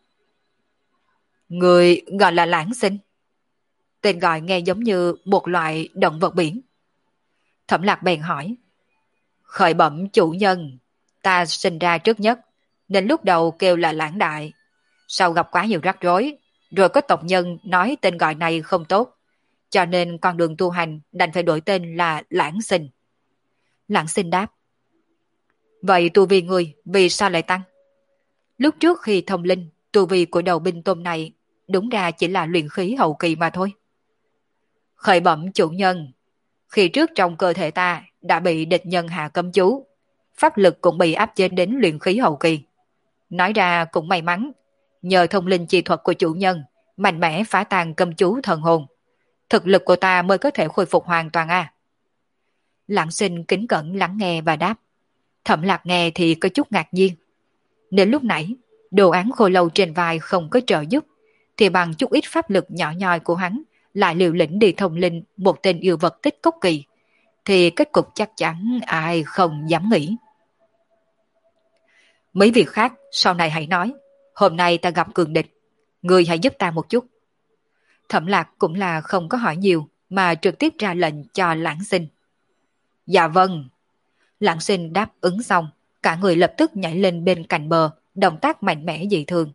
Người gọi là lãng sinh. Tên gọi nghe giống như một loại động vật biển. Thẩm Lạc bèn hỏi. Khởi bẩm chủ nhân, ta sinh ra trước nhất, nên lúc đầu kêu là lãng đại. Sau gặp quá nhiều rắc rối, rồi có tộc nhân nói tên gọi này không tốt, cho nên con đường tu hành đành phải đổi tên là lãng sinh. Lãng sinh đáp. Vậy tu vi người vì sao lại tăng? Lúc trước khi thông linh, tu vi của đầu binh tôm này đúng ra chỉ là luyện khí hậu kỳ mà thôi. Khởi bẩm chủ nhân, khi trước trong cơ thể ta đã bị địch nhân hạ cấm chú, pháp lực cũng bị áp chế đến luyện khí hậu kỳ. Nói ra cũng may mắn, nhờ thông linh chi thuật của chủ nhân, mạnh mẽ phá tan cấm chú thần hồn. Thực lực của ta mới có thể khôi phục hoàn toàn à. Lãng sinh kính cẩn lắng nghe và đáp. Thẩm Lạc nghe thì có chút ngạc nhiên. Nên lúc nãy, đồ án khô lâu trên vai không có trợ giúp, thì bằng chút ít pháp lực nhỏ nhoi của hắn, lại liều lĩnh đi thông linh một tên yêu vật Tích Cốc Kỳ, thì kết cục chắc chắn ai không dám nghĩ. Mấy việc khác sau này hãy nói, hôm nay ta gặp cường địch, ngươi hãy giúp ta một chút. Thẩm Lạc cũng là không có hỏi nhiều mà trực tiếp ra lệnh cho Lãng Sinh. Dạ vâng. Lãng Sinh đáp ứng xong, cả người lập tức nhảy lên bên cạnh bờ, động tác mạnh mẽ dị thường.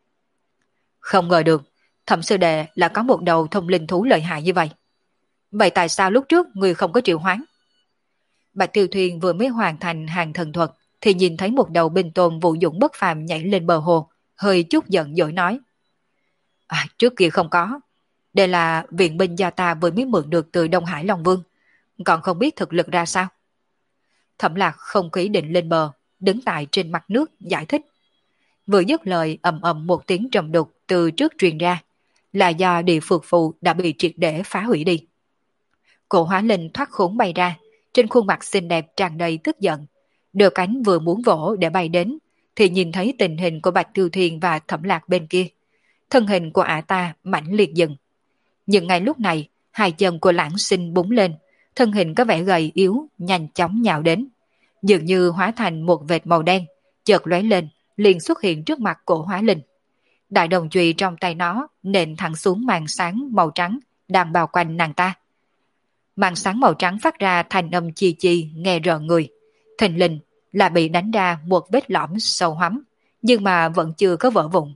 Không ngờ được, Thẩm sư đệ là có một đầu thông linh thú lợi hại như vậy. Vậy tại sao lúc trước người không có triệu hoán? Bạch Tiêu Thuyền vừa mới hoàn thành hàng thần thuật thì nhìn thấy một đầu binh tôm vũ dũng bất phàm nhảy lên bờ hồ, hơi chút giận dỗi nói. Trước kia không có. Đây là viện binh do ta vừa mới mượn được từ Đông Hải Long Vương, còn không biết thực lực ra sao. Thẩm Lạc không khí định lên bờ, đứng tại trên mặt nước giải thích. Vừa dứt lời ầm ầm một tiếng trầm đục từ trước truyền ra, là do địa phược phù đã bị triệt để phá hủy đi. Cổ Hóa Linh thoát khốn bay ra, trên khuôn mặt xinh đẹp tràn đầy tức giận. Đôi cánh vừa muốn vỗ để bay đến, thì nhìn thấy tình hình của Bạch Tiêu Thiên và Thẩm Lạc bên kia. Thân hình của ả ta mãnh liệt dừng. Nhưng ngay lúc này, hai chân của Lãng Sinh búng lên, thân hình có vẻ gầy yếu, nhanh chóng nhào đến. Dường như hóa thành một vệt màu đen, chợt lóe lên, liền xuất hiện trước mặt Cổ Hóa Linh. Đại đồng chùy trong tay nó nện thẳng xuống màn sáng màu trắng đang bao quanh nàng ta. Màn sáng màu trắng phát ra thành âm chi chi nghe rợn người. Thình lình là bị đánh ra một vết lõm sâu hoắm, nhưng mà vẫn chưa có vỡ vụn.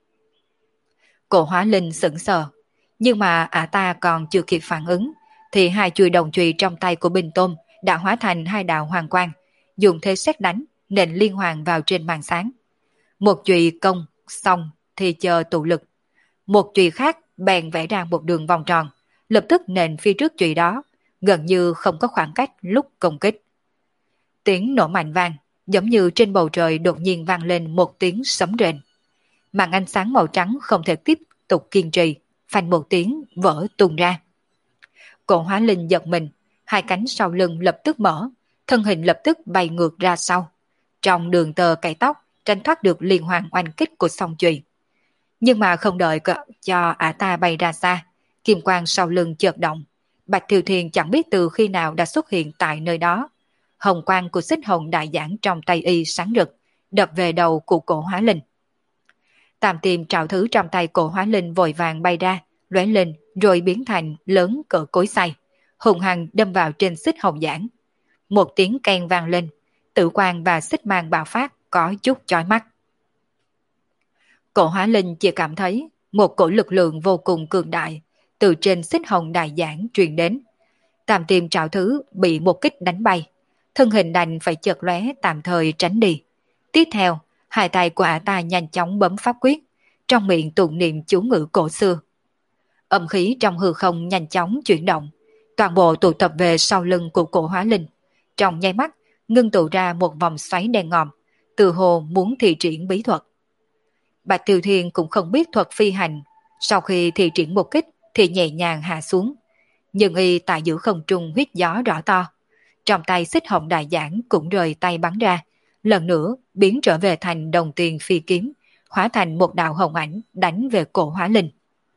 Cổ Hóa Linh sững sờ, nhưng mà ả ta còn chưa kịp phản ứng, thì hai chuôi đồng chùy trong tay của Bình Tôm đã hóa thành hai đạo hoàng quang, dùng thế sét đánh nện liên hoàn vào trên màn sáng. Một chùy công xong thì chờ tụ lực, một chùy khác bèn vẽ ra một đường vòng tròn, lập tức nện phía trước chùy đó, gần như không có khoảng cách lúc công kích. Tiếng nổ mạnh vang, giống như trên bầu trời đột nhiên vang lên một tiếng sấm rền. Màn ánh sáng màu trắng không thể tiếp tục kiên trì, phanh một tiếng vỡ tung ra. Cổ Hóa Linh giật mình, hai cánh sau lưng lập tức mở, thân hình lập tức bay ngược ra sau. Trong đường tờ cải tóc, tránh thoát được liên hoàn oanh kích của song chùy. Nhưng mà không đợi cho ả ta bay ra xa, kim quang sau lưng chợt động. Bạch Thiều Thiền chẳng biết từ khi nào đã xuất hiện tại nơi đó. Hồng quang của xích hồng đại giảng trong tay y sáng rực, đập về đầu của Cổ Hóa Linh. Tam tiêm trạo thứ trong tay Cổ Hóa Linh vội vàng bay ra, lóe lên rồi biến thành lớn cỡ cối xay, hùng hăng đâm vào trên xích hồng giảng. Một tiếng keng vang lên, tử quang và xích mang bạo phát có chút chói mắt. Cổ Hóa Linh chỉ cảm thấy một cổ lực lượng vô cùng cường đại từ trên xích hồng đại giảng truyền đến. Tam tiêm trạo thứ bị một kích đánh bay, thân hình đành phải chợt lóe tạm thời tránh đi. Tiếp theo, hai tay của ả ta nhanh chóng bấm pháp quyết, trong miệng tụng niệm chú ngữ cổ xưa. Âm khí trong hư không nhanh chóng chuyển động, toàn bộ tụ tập về sau lưng của Cổ Hóa Linh. Trong nháy mắt, ngưng tụ ra một vòng xoáy đen ngòm, từ hồ muốn thi triển bí thuật. Bạch Tiêu Thiên cũng không biết thuật phi hành, sau khi thi triển một kích thì nhẹ nhàng hạ xuống. Nhưng y tại giữa không trung huyết gió rõ to. Trong tay xích hồng đại giảng cũng rời tay bắn ra, lần nữa biến trở về thành đồng tiền phi kiếm, hóa thành một đạo hồng ảnh đánh về Cổ Hóa Linh.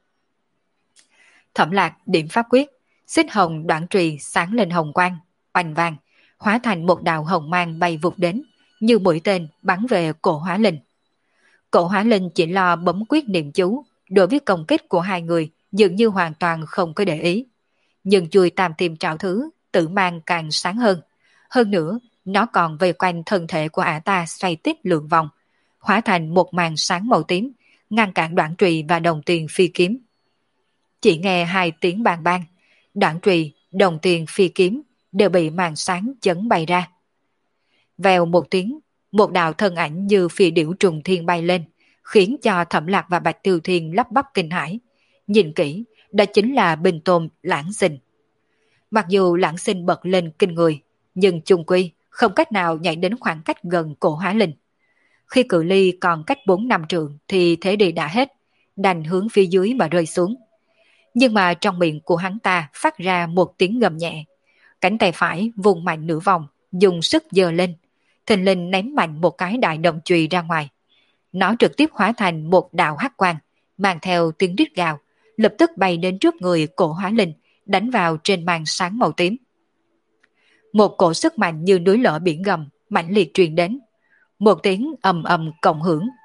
Thẩm Lạc điểm pháp quyết, xích hồng đoạn trùy sáng lên hồng quang, oanh vang, hóa thành một đạo hồng mang bay vụt đến, như mũi tên bắn về Cổ Hóa Linh. Cổ Hóa Linh chỉ lo bấm quyết niệm chú, đối với công kích của hai người dường như hoàn toàn không có để ý. Nhưng chui tam tiêm trạo thứ, tử mang càng sáng hơn. Hơn nữa, nó còn vây quanh thân thể của ả ta xoay tít lượng vòng, hóa thành một màn sáng màu tím, ngăn cản đoạn trùy và đồng tiền phi kiếm. Chỉ nghe hai tiếng bang bang, đoạn trùy, đồng tiền phi kiếm đều bị màn sáng chấn bay ra. Vèo một tiếng, một đạo thân ảnh như phi điểu trùng thiên bay lên, khiến cho Thẩm Lạc và Bạch Tiêu Thiên lắp bắp kinh hãi. Nhìn kỹ, đó chính là Bình Tôm Lãng Sinh. Mặc dù Lãng Sinh bật lên kinh người, nhưng chung quy không cách nào nhảy đến khoảng cách gần Cổ Hóa Linh. Khi cự ly còn cách 4-5 trượng thì thế đi đã hết, đành hướng phía dưới mà rơi xuống. Nhưng mà trong miệng của hắn ta phát ra một tiếng gầm nhẹ. Cánh tay phải vùng mạnh nửa vòng, dùng sức giơ lên. Thình lình ném mạnh một cái đại đồng chùy ra ngoài. Nó trực tiếp hóa thành một đạo hắc quang, mang theo tiếng rít gào, lập tức bay đến trước người Cổ Hóa Linh, đánh vào trên màn sáng màu tím. Một cổ sức mạnh như núi lở biển gầm, mãnh liệt truyền đến. Một tiếng ầm ầm cộng hưởng.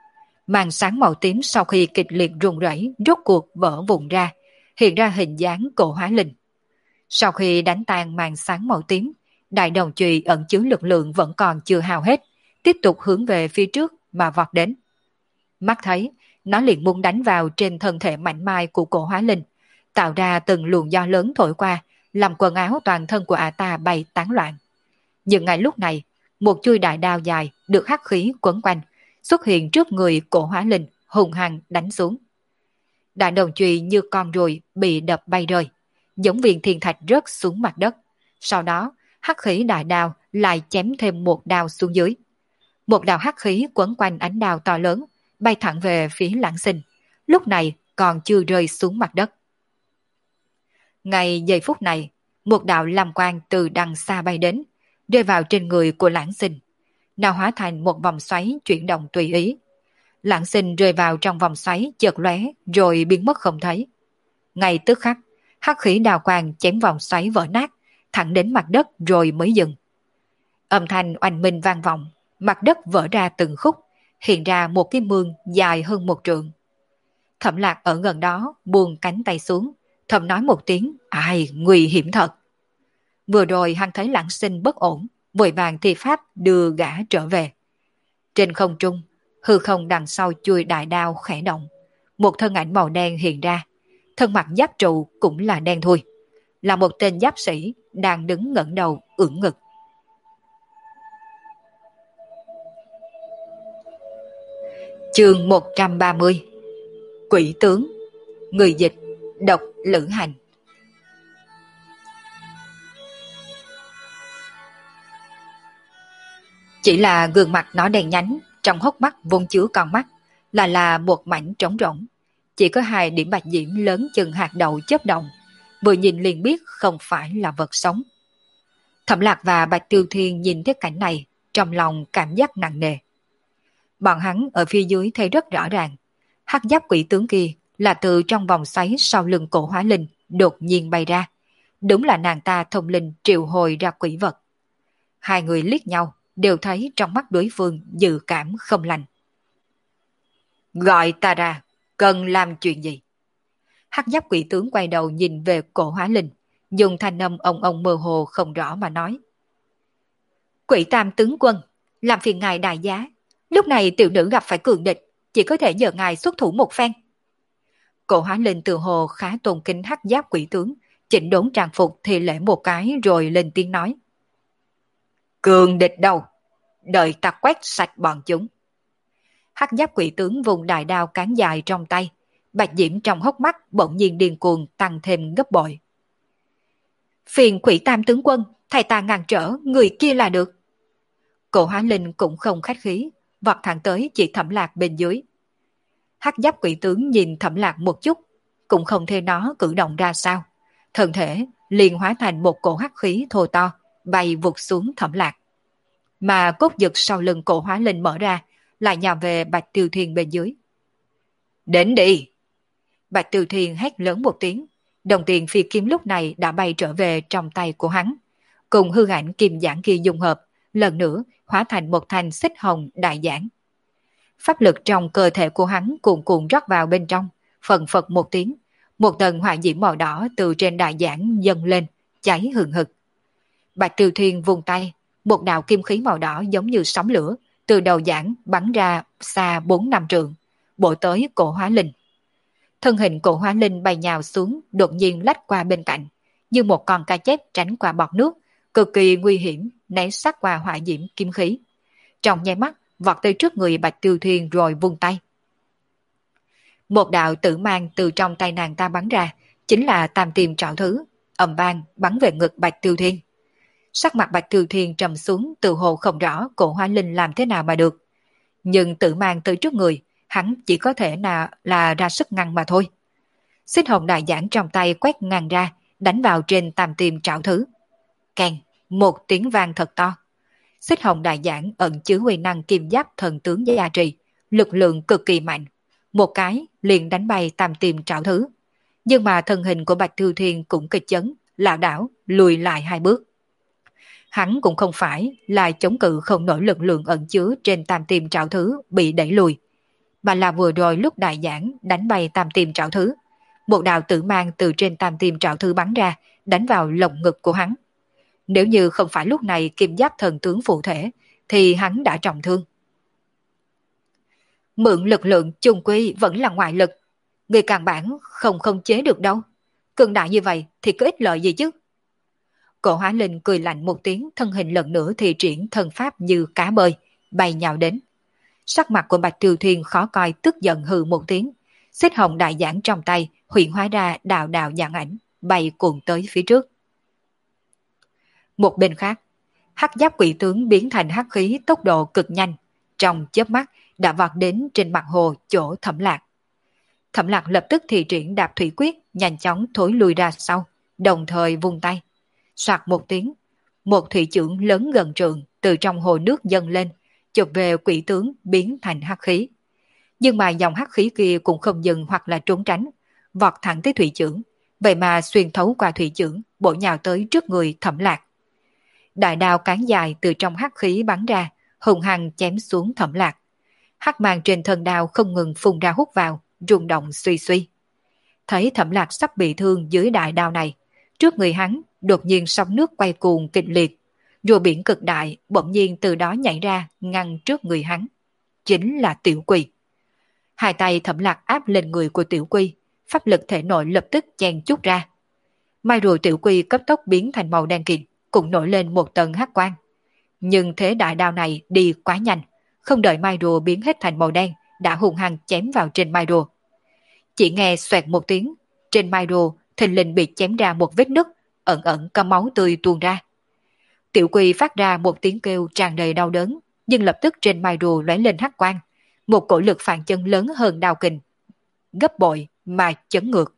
Màn sáng màu tím sau khi kịch liệt rung rẩy rốt cuộc vỡ vụn ra, hiện ra hình dáng cổ hóa linh. Sau khi đánh tan màn sáng màu tím, đại đồng chùy ẩn chứa lực lượng vẫn còn chưa hao hết, tiếp tục hướng về phía trước mà vọt đến. Mắt thấy, nó liền muốn đánh vào trên thân thể mảnh mai của cổ hóa linh, tạo ra từng luồng gió lớn thổi qua, làm quần áo toàn thân của ả ta bay tán loạn. Nhưng ngay lúc này, một chuôi đại đao dài được hắc khí quấn quanh, xuất hiện trước người cổ hóa linh, hùng hăng đánh xuống. Đại đồng chùy như con ruồi bị đập bay rơi, giống viên thiên thạch rớt xuống mặt đất. Sau đó, hắc khí đại đao lại chém thêm một đao xuống dưới. Một đạo hắc khí quấn quanh ánh đao to lớn, bay thẳng về phía Lãng Sinh, lúc này còn chưa rơi xuống mặt đất. Ngay giây phút này, một đạo lam quang từ đằng xa bay đến, rơi vào trên người của Lãng Sinh. Nào hóa thành một vòng xoáy chuyển động tùy ý. Lãng Sinh rơi vào trong vòng xoáy chợt lóe rồi biến mất không thấy. Ngay tức khắc, hắc khí đào quang chém vòng xoáy vỡ nát, thẳng đến mặt đất rồi mới dừng. Âm thanh oanh minh vang vọng, mặt đất vỡ ra từng khúc, hiện ra một cái mương dài hơn 1 trượng. Thẩm Lạc ở gần đó buông cánh tay xuống, thầm nói một tiếng, ai, nguy hiểm thật. Vừa rồi hắn thấy Lãng Sinh bất ổn, vội vàng thi pháp đưa gã trở về. Trên không trung, hư không đằng sau chuôi đại đao khẽ động, một thân ảnh màu đen hiện ra, thân mặt giáp trụ cũng là đen thui, là một tên giáp sĩ đang đứng ngẩng đầu ưỡn ngực. Chương 130. Quỷ tướng. Người dịch Độc Lữ Hành. Chỉ là gương mặt nó đen nhánh, trong hốc mắt vốn chứa con mắt, là một mảnh trống rỗng. Chỉ có 2 điểm bạch diễm lớn chừng hạt đậu chớp động, vừa nhìn liền biết không phải là vật sống. Thẩm Lạc và Bạch Tiêu Thiên nhìn thấy cảnh này, trong lòng cảm giác nặng nề. Bọn hắn ở phía dưới thấy rất rõ ràng, hắc giáp quỷ tướng kia là từ trong vòng xoáy sau lưng cổ hóa linh đột nhiên bay ra. Đúng là nàng ta thông linh triệu hồi ra quỷ vật. 2 người liếc nhau, đều thấy trong mắt đối phương dự cảm không lành. Gọi ta ra, cần làm chuyện gì? Hắc giáp quỷ tướng quay đầu nhìn về cổ hóa linh, dùng thanh âm ông mơ hồ không rõ mà nói. Quỷ tam tướng quân, làm phiền ngài đại giá. Lúc này tiểu nữ gặp phải cường địch, chỉ có thể nhờ ngài xuất thủ một phen. Cổ hóa linh từ hồ khá tôn kính hắc giáp quỷ tướng, chỉnh đốn trang phục thì lễ một cái rồi lên tiếng nói. Cường địch đâu? Đợi ta quét sạch bọn chúng. Hắc giáp quỷ tướng vùng đại đao cán dài trong tay, bạch diễm trong hốc mắt bỗng nhiên điên cuồng tăng thêm gấp bội. Phiền quỷ tam tướng quân, thầy ta ngăn trở người kia là được. Cổ hóa linh cũng không khách khí, vọt thẳng tới chỉ Thẩm Lạc bên dưới. Hắc giáp quỷ tướng nhìn Thẩm Lạc một chút, cũng không thể nó cử động ra sao. Thân thể liền hóa thành một cổ hắc khí thô to, bay vụt xuống Thẩm Lạc. Mà cốt giật sau lưng cổ hóa linh mở ra, lại nhào về Bạch Tiêu Thiên bên dưới. Đến đi! Bạch Tiêu Thiên hét lớn một tiếng, đồng tiền phi kiếm lúc này đã bay trở về trong tay của hắn, cùng hư ảnh kim giảng kia dung hợp, lần nữa hóa thành một thanh xích hồng đại giảng. Pháp lực trong cơ thể của hắn cuồn cuộn rót vào bên trong, phần phật một tiếng, một tầng hỏa diễm màu đỏ từ trên đại giảng dâng lên, cháy hừng hực. Bạch Tiêu Thiên vung tay, một đạo kim khí màu đỏ giống như sóng lửa, từ đầu giảng bắn ra xa 4-5 trượng, bổ tới cổ hóa linh. Thân hình cổ hóa linh bay nhào xuống, đột nhiên lách qua bên cạnh, như một con cá chép tránh qua bọt nước, cực kỳ nguy hiểm, né sát qua hỏa diễm kim khí. Trong nháy mắt, vọt tới trước người Bạch Tiêu Thiên rồi vung tay. Một đạo tử mang từ trong tay nàng ta bắn ra, chính là tam tiêm trảo thứ, ầm vang bắn về ngực Bạch Tiêu Thiên. Sắc mặt Bạch Tiêu Thiên trầm xuống, tự hồ không rõ cổ hóa linh làm thế nào mà được. Nhưng tử mang tới trước người, hắn chỉ có thể là ra sức ngăn mà thôi. Xích hồng đại giảng trong tay quét ngang ra, đánh vào trên tam tiêm trảo thứ. Kèn, một tiếng vang thật to. Xích hồng đại giảng ẩn chứa uy năng kim giáp thần tướng gia trì, lực lượng cực kỳ mạnh. Một cái liền đánh bay tam tiêm trảo thứ. Nhưng mà thân hình của Bạch Tiêu Thiên cũng kịch chấn, lảo đảo lùi lại 2 bước. Hắn cũng không phải là chống cự không nổi lực lượng ẩn chứa trên tam tiêm trảo thứ bị đẩy lùi. mà là vừa rồi lúc đại giảng đánh bay tam tiêm trảo thứ. Một đạo tử mang từ trên tam tiêm trảo thứ bắn ra, đánh vào lồng ngực của hắn. Nếu như không phải lúc này kim giáp thần tướng phụ thể, thì hắn đã trọng thương. Mượn lực lượng chung quy vẫn là ngoại lực. Người càng bản không khống chế được đâu. Cường đại như vậy thì có ích lợi gì chứ? Cổ Hóa Linh cười lạnh một tiếng, thân hình lần nữa thì triển thân pháp như cá bơi, bay nhào đến. Sắc mặt của Bạch Tiêu Thiên khó coi, tức giận hừ một tiếng. Xích hồng đại giảng trong tay, hiện hóa ra đạo đạo dạng ảnh, bay cuồng tới phía trước. Một bên khác, hắc giáp quỷ tướng biến thành hắc khí tốc độ cực nhanh, trong chớp mắt đã vọt đến trên mặt hồ chỗ Thẩm Lạc. Thẩm Lạc lập tức thì triển đạp thủy quyết, nhanh chóng thối lui ra sau, đồng thời vung tay. Soạt một tiếng, một thủy chưởng lớn gần trượng từ trong hồ nước dâng lên, chụp về quỷ tướng biến thành hắc khí. Nhưng mà dòng hắc khí kia cũng không dừng hoặc là trốn tránh, vọt thẳng tới thủy chưởng, vậy mà xuyên thấu qua thủy chưởng, bổ nhào tới trước người Thẩm Lạc. Đại đao cán dài từ trong hắc khí bắn ra, hùng hăng chém xuống Thẩm Lạc. Hắc mang trên thân đao không ngừng phun ra hút vào, rung động suy suy. Thấy Thẩm Lạc sắp bị thương dưới đại đao này, trước người hắn đột nhiên sóng nước quay cuồng kịch liệt, rùa biển cực đại bỗng nhiên từ đó nhảy ra ngăn trước người hắn. Chính là Tiểu Quỳ. Hai tay Thẩm Lạc áp lên người của Tiểu Quỳ, pháp lực thể nội lập tức chen chút ra. Mai rùa Tiểu Quỳ cấp tốc biến thành màu đen kịt, cũng nổi lên một tầng hắc quang. Nhưng thế đại đao này đi quá nhanh, không đợi mai rùa biến hết thành màu đen, đã hung hăng chém vào trên mai rùa. Chỉ nghe xoẹt một tiếng, trên mai rùa thình lình bị chém ra một vết nứt, ẩn ẩn có máu tươi tuôn ra. Tiểu Quỳ phát ra một tiếng kêu tràn đầy đau đớn, nhưng lập tức trên mai rùa lóe lên hắc quang, một cổ lực phản chân lớn hơn đao kình, gấp bội mà chấn ngược.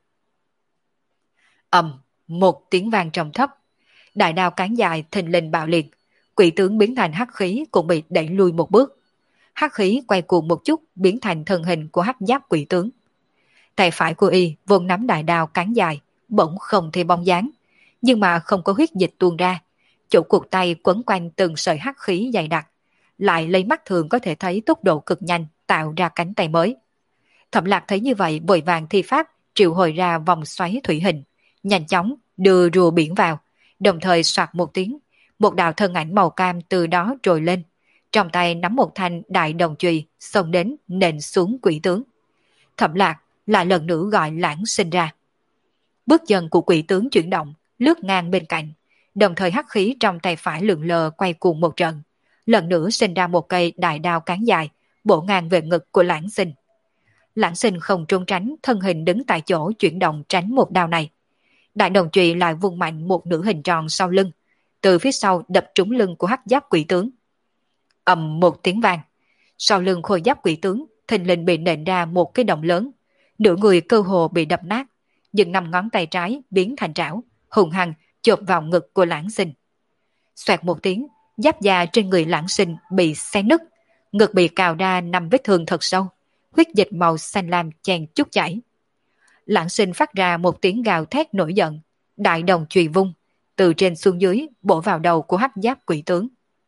Một tiếng vang trầm thấp, đại đao cán dài thình lình bạo liệt, quỷ tướng biến thành hắc khí cũng bị đẩy lui một bước. Hắc khí quay cuồng một chút biến thành thân hình của hắc giáp quỷ tướng. Tay phải của y vốn nắm đại đao cán dài, bỗng không thấy bóng dáng, nhưng mà không có huyết dịch tuôn ra. Chỗ cuộc tay quấn quanh từng sợi hắc khí dày đặc, lại lấy mắt thường có thể thấy tốc độ cực nhanh tạo ra cánh tay mới. Thẩm Lạc thấy như vậy vội vàng thi pháp triệu hồi ra vòng xoáy thủy hình, nhanh chóng đưa rùa biển vào, đồng thời soạt một tiếng, một đạo thân ảnh màu cam từ đó trồi lên, trong tay nắm một thanh đại đồng chùy xông đến nện xuống quỷ tướng. Thẩm Lạc lại lần nữa gọi Lãng Sinh ra. Bước chân của quỷ tướng chuyển động, lướt ngang bên cạnh, đồng thời hắc khí trong tay phải lượn lờ quay cuồng một trận, lần nữa sinh ra một cây đại đao cán dài, bổ ngang về ngực của Lãng Sinh. Lãng Sinh không trốn tránh, thân hình đứng tại chỗ chuyển động tránh một đao này. Đại đồng chùy lại vung mạnh một nửa hình tròn sau lưng, từ phía sau đập trúng lưng của hắc giáp quỷ tướng. Một tiếng vang, sau lưng khôi giáp quỷ tướng thình lình bị nện ra một cái động lớn, nửa người cơ hồ bị đập nát, nhưng 5 ngón tay trái biến thành trảo, hùng hăng chộp vào ngực của Lãng Sinh. Xoẹt một tiếng, giáp da trên người Lãng Sinh bị xé nứt, ngực bị cào ra 5 vết thương thật sâu, huyết dịch màu xanh lam chen chút chảy. Lãng Sinh phát ra một tiếng gào thét nổi giận, đại đồng chùy vung, từ trên xuống dưới bổ vào đầu của hắc giáp quỷ tướng.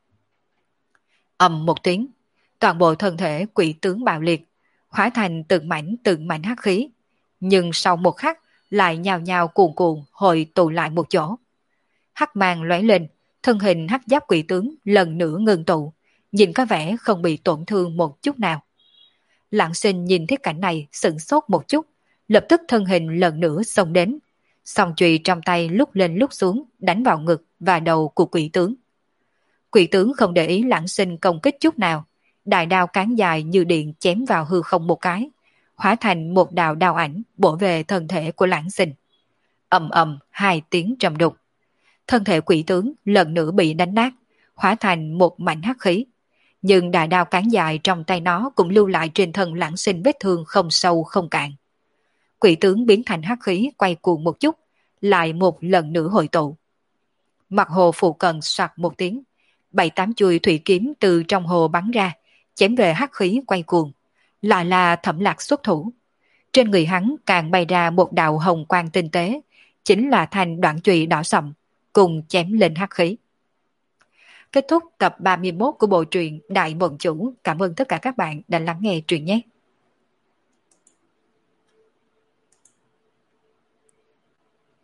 Một tiếng, toàn bộ thân thể quỷ tướng bạo liệt, hóa thành từng mảnh hắc khí, nhưng sau một khắc lại nhào nhào cuồn cuộn hội tụ lại một chỗ. Hắc mang lóe lên, thân hình hắc giáp quỷ tướng lần nữa ngừng tụ, nhìn có vẻ không bị tổn thương một chút nào. Lãng Sinh nhìn thấy cảnh này sửng sốt một chút, lập tức thân hình lần nữa xông đến, song chùy trong tay lúc lên lúc xuống đánh vào ngực và đầu của quỷ tướng. Quỷ tướng không để ý Lãng Sinh công kích chút nào, đại đao cán dài như điện chém vào hư không một cái, hóa thành một đạo đao ảnh bổ về thân thể của Lãng Sinh. Hai tiếng trầm đục, thân thể quỷ tướng lần nữa bị đánh nát, hóa thành một mảnh hắc khí, nhưng đại đao cán dài trong tay nó cũng lưu lại trên thân Lãng Sinh vết thương không sâu không cạn. Quỷ tướng biến thành hắc khí quay cuồng một chút, lại một lần nữa hội tụ. Mặt hồ phụ cận soạt một tiếng, 7-8 chuôi thủy kiếm từ trong hồ bắn ra, chém về hắc khí quay cuồng, lại là Thẩm Lạc xuất thủ. Trên người hắn càng bay ra một đạo hồng quang tinh tế, chính là thanh đoạn chùy đỏ sậm, cùng chém lên hắc khí. Kết thúc tập 31 của bộ truyện Đại Mộng Chủ. Cảm ơn tất cả các bạn đã lắng nghe truyện nhé.